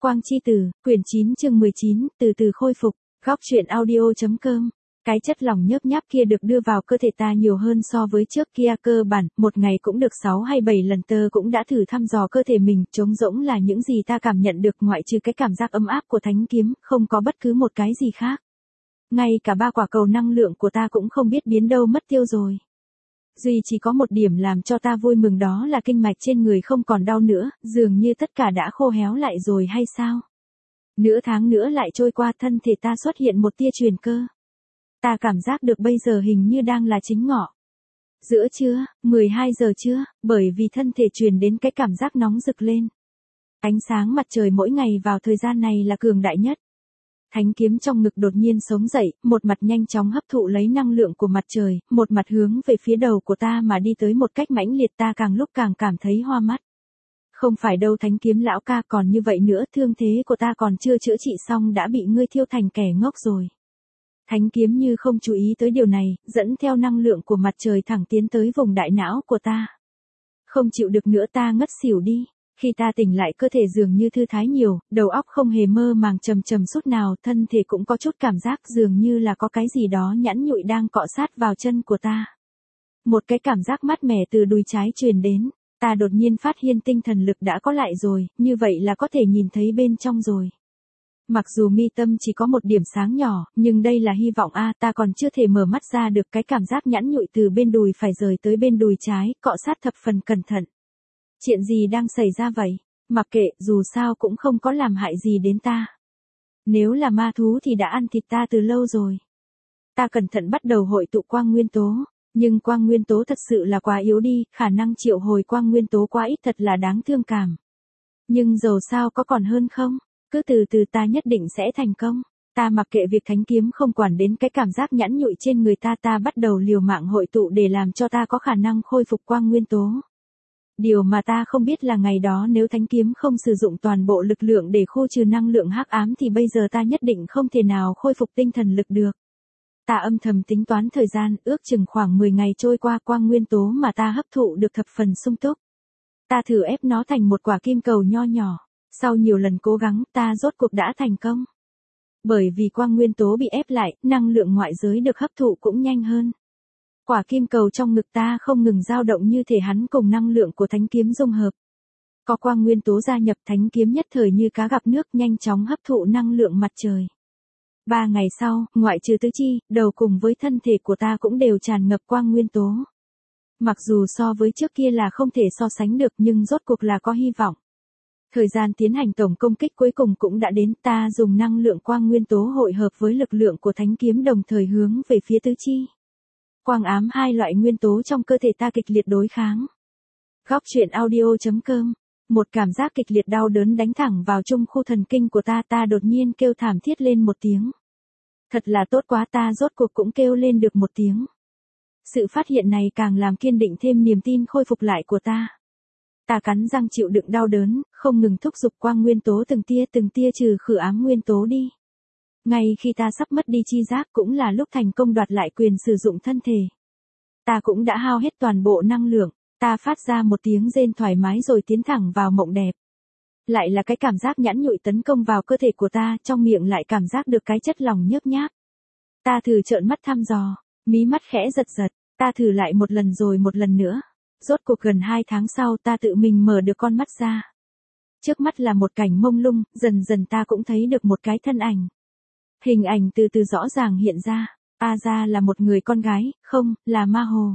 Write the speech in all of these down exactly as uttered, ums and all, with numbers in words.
Quang Chi Tử, quyển chín chương mười chín, từ từ khôi phục, góc truyện audio.com. Cái chất lỏng nhớp nháp kia được đưa vào cơ thể ta nhiều hơn so với trước kia, cơ bản, một ngày cũng được sáu hay bảy lần. Tớ cũng đã thử thăm dò cơ thể mình, trống rỗng là những gì ta cảm nhận được, ngoại trừ cái cảm giác ấm áp của thánh kiếm, không có bất cứ một cái gì khác. Ngay cả ba quả cầu năng lượng của ta cũng không biết biến đâu mất tiêu rồi. Duy chỉ có một điểm làm cho ta vui mừng, đó là kinh mạch trên người không còn đau nữa, dường như tất cả đã khô héo lại rồi hay sao? Nửa tháng nữa lại trôi qua, thân thể ta xuất hiện một tia truyền cơ. Ta cảm giác được bây giờ hình như đang là chính ngọ. Giữa trưa, mười hai giờ trưa, bởi vì thân thể truyền đến cái cảm giác nóng rực lên. Ánh sáng mặt trời mỗi ngày vào thời gian này là cường đại nhất. Thánh kiếm trong ngực đột nhiên sống dậy, một mặt nhanh chóng hấp thụ lấy năng lượng của mặt trời, một mặt hướng về phía đầu của ta mà đi tới một cách mãnh liệt. Ta càng lúc càng cảm thấy hoa mắt. Không phải đâu thánh kiếm lão ca, còn như vậy nữa, thương thế của ta còn chưa chữa trị xong đã bị ngươi thiêu thành kẻ ngốc rồi. Thánh kiếm như không chú ý tới điều này, dẫn theo năng lượng của mặt trời thẳng tiến tới vùng đại não của ta. Không chịu được nữa, ta ngất xỉu đi. Khi ta tỉnh lại, cơ thể dường như thư thái nhiều, đầu óc không hề mơ màng trầm trầm chút nào, thân thể cũng có chút cảm giác dường như là có cái gì đó nhẵn nhụi đang cọ sát vào chân của ta. Một cái cảm giác mát mẻ từ đùi trái truyền đến, ta đột nhiên phát hiện tinh thần lực đã có lại rồi, như vậy là có thể nhìn thấy bên trong rồi. Mặc dù mi tâm chỉ có một điểm sáng nhỏ, nhưng đây là hy vọng a, ta còn chưa thể mở mắt ra được. Cái cảm giác nhẵn nhụi từ bên đùi phải rời tới bên đùi trái, cọ sát thập phần cẩn thận. Chuyện gì đang xảy ra vậy? Mặc kệ, dù sao cũng không có làm hại gì đến ta. Nếu là ma thú thì đã ăn thịt ta từ lâu rồi. Ta cẩn thận bắt đầu hội tụ quang nguyên tố, nhưng quang nguyên tố thật sự là quá yếu đi, khả năng triệu hồi quang nguyên tố quá ít, thật là đáng thương cảm. Nhưng dầu sao có còn hơn không? Cứ từ từ, ta nhất định sẽ thành công. Ta mặc kệ việc thánh kiếm không quản đến cái cảm giác nhẵn nhụi trên người ta, ta bắt đầu liều mạng hội tụ để làm cho ta có khả năng khôi phục quang nguyên tố. Điều mà ta không biết là ngày đó nếu thánh kiếm không sử dụng toàn bộ lực lượng để khu trừ năng lượng hắc ám thì bây giờ ta nhất định không thể nào khôi phục tinh thần lực được. Ta âm thầm tính toán thời gian, ước chừng khoảng mười ngày trôi qua, quang nguyên tố mà ta hấp thụ được thập phần sung túc. Ta thử ép nó thành một quả kim cầu nho nhỏ. Sau nhiều lần cố gắng, ta rốt cuộc đã thành công. Bởi vì quang nguyên tố bị ép lại, năng lượng ngoại giới được hấp thụ cũng nhanh hơn. Quả kim cầu trong ngực ta không ngừng dao động, như thể hắn cùng năng lượng của thánh kiếm dung hợp. Có quang nguyên tố gia nhập, thánh kiếm nhất thời như cá gặp nước, nhanh chóng hấp thụ năng lượng mặt trời. Ba ngày sau, ngoại trừ tứ chi, đầu cùng với thân thể của ta cũng đều tràn ngập quang nguyên tố. Mặc dù so với trước kia là không thể so sánh được, nhưng rốt cuộc là có hy vọng. Thời gian tiến hành tổng công kích cuối cùng cũng đã đến, ta dùng năng lượng quang nguyên tố hội hợp với lực lượng của thánh kiếm đồng thời hướng về phía tứ chi. Quang ám, hai loại nguyên tố trong cơ thể ta kịch liệt đối kháng. Góc truyện audio.com. Một cảm giác kịch liệt đau đớn đánh thẳng vào trung khu thần kinh của ta, ta đột nhiên kêu thảm thiết lên một tiếng. Thật là tốt quá, ta rốt cuộc cũng kêu lên được một tiếng. Sự phát hiện này càng làm kiên định thêm niềm tin khôi phục lại của ta. Ta cắn răng chịu đựng đau đớn, không ngừng thúc giục quang nguyên tố từng tia từng tia trừ khử ám nguyên tố đi. Ngay khi ta sắp mất đi chi giác cũng là lúc thành công đoạt lại quyền sử dụng thân thể. Ta cũng đã hao hết toàn bộ năng lượng, ta phát ra một tiếng rên thoải mái rồi tiến thẳng vào mộng đẹp. Lại là cái cảm giác nhẵn nhụi tấn công vào cơ thể của ta, trong miệng lại cảm giác được cái chất lỏng nhớp nháp. Ta thử trợn mắt thăm dò, mí mắt khẽ giật giật, ta thử lại một lần rồi một lần nữa. Rốt cuộc gần hai tháng sau, ta tự mình mở được con mắt ra. Trước mắt là một cảnh mông lung, dần dần ta cũng thấy được một cái thân ảnh. Hình ảnh từ từ rõ ràng hiện ra, a ra là một người con gái, không, là Ma Hồ.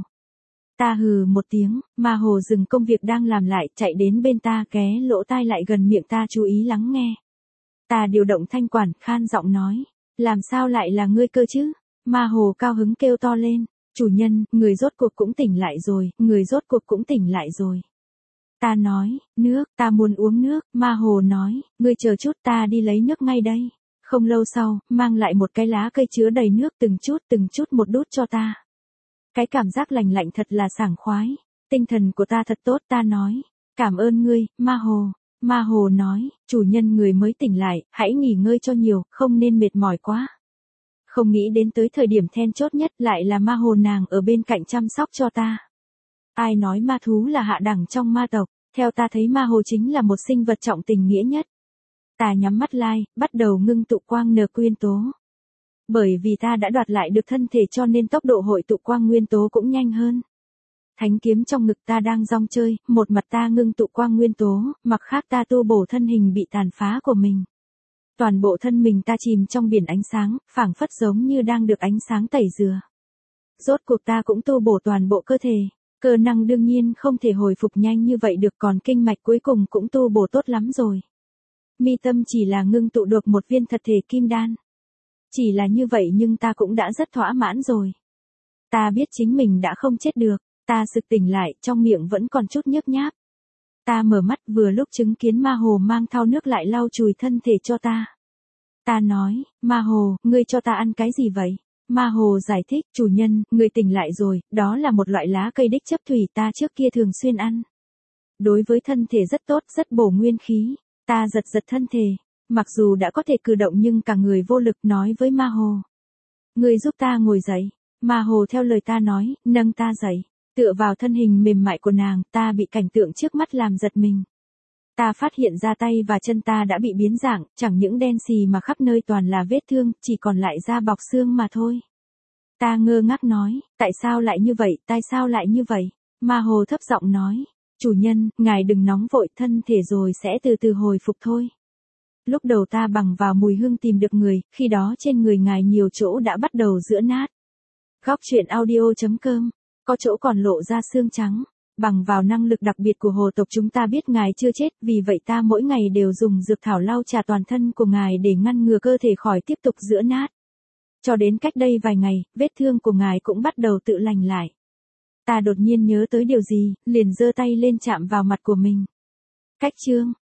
Ta hừ một tiếng, Ma Hồ dừng công việc đang làm lại, chạy đến bên ta, ghé lỗ tai lại gần miệng ta chú ý lắng nghe. Ta điều động thanh quản, khan giọng nói, làm sao lại là ngươi cơ chứ? Ma Hồ cao hứng kêu to lên. Chủ nhân, người rốt cuộc cũng tỉnh lại rồi, người rốt cuộc cũng tỉnh lại rồi. Ta nói, nước, ta muốn uống nước. Ma Hồ nói, ngươi chờ chút, ta đi lấy nước ngay đây. Không lâu sau, mang lại một cái lá cây chứa đầy nước, từng chút từng chút một đút cho ta. Cái cảm giác lành lạnh thật là sảng khoái. Tinh thần của ta thật tốt, ta nói, cảm ơn ngươi, Ma Hồ. Ma Hồ nói, chủ nhân người mới tỉnh lại, hãy nghỉ ngơi cho nhiều, không nên mệt mỏi quá. Không nghĩ đến tới thời điểm then chốt nhất lại là Ma Hồ nàng ở bên cạnh chăm sóc cho ta. Ai nói ma thú là hạ đẳng trong ma tộc, theo ta thấy Ma Hồ chính là một sinh vật trọng tình nghĩa nhất. Ta nhắm mắt lại, bắt đầu ngưng tụ quang nờ nguyên tố. Bởi vì ta đã đoạt lại được thân thể cho nên tốc độ hội tụ quang nguyên tố cũng nhanh hơn. Thánh kiếm trong ngực ta đang rong chơi, một mặt ta ngưng tụ quang nguyên tố, mặt khác ta tu bổ thân hình bị tàn phá của mình. Toàn bộ thân mình ta chìm trong biển ánh sáng, phảng phất giống như đang được ánh sáng tẩy rửa. Rốt cuộc ta cũng tu bổ toàn bộ cơ thể. Cơ năng đương nhiên không thể hồi phục nhanh như vậy được, còn kinh mạch cuối cùng cũng tu bổ tốt lắm rồi. Mi tâm chỉ là ngưng tụ được một viên thật thể kim đan. Chỉ là như vậy nhưng ta cũng đã rất thỏa mãn rồi. Ta biết chính mình đã không chết được, ta sực tỉnh lại, trong miệng vẫn còn chút nhức nháp. Ta mở mắt vừa lúc chứng kiến Ma Hồ mang thau nước lại lau chùi thân thể cho ta. Ta nói, Ma Hồ, ngươi cho ta ăn cái gì vậy? Ma Hồ giải thích, chủ nhân, ngươi tỉnh lại rồi, đó là một loại lá cây đích chấp thủy ta trước kia thường xuyên ăn. Đối với thân thể rất tốt, rất bổ nguyên khí. Ta giật giật thân thể, mặc dù đã có thể cử động nhưng cả người vô lực, nói với Ma Hồ. Ngươi giúp ta ngồi dậy. Ma Hồ theo lời ta nói, nâng ta dậy. Tựa vào thân hình mềm mại của nàng, ta bị cảnh tượng trước mắt làm giật mình. Ta phát hiện ra tay và chân ta đã bị biến dạng, chẳng những đen xì mà khắp nơi toàn là vết thương, chỉ còn lại da bọc xương mà thôi. Ta ngơ ngác nói, tại sao lại như vậy, tại sao lại như vậy? Ma Hồ thấp giọng nói, chủ nhân, ngài đừng nóng vội, thân thể rồi sẽ từ từ hồi phục thôi. Lúc đầu ta bằng vào mùi hương tìm được người, khi đó trên người ngài nhiều chỗ đã bắt đầu giữa nát. Góc truyện audio chấm com, có chỗ còn lộ ra xương trắng. Bằng vào năng lực đặc biệt của hồ tộc chúng ta biết ngài chưa chết, vì vậy ta mỗi ngày đều dùng dược thảo lau chà toàn thân của ngài để ngăn ngừa cơ thể khỏi tiếp tục giữa nát. Cho đến cách đây vài ngày, vết thương của ngài cũng bắt đầu tự lành lại. Ta đột nhiên nhớ tới điều gì, liền giơ tay lên chạm vào mặt của mình. Cách chương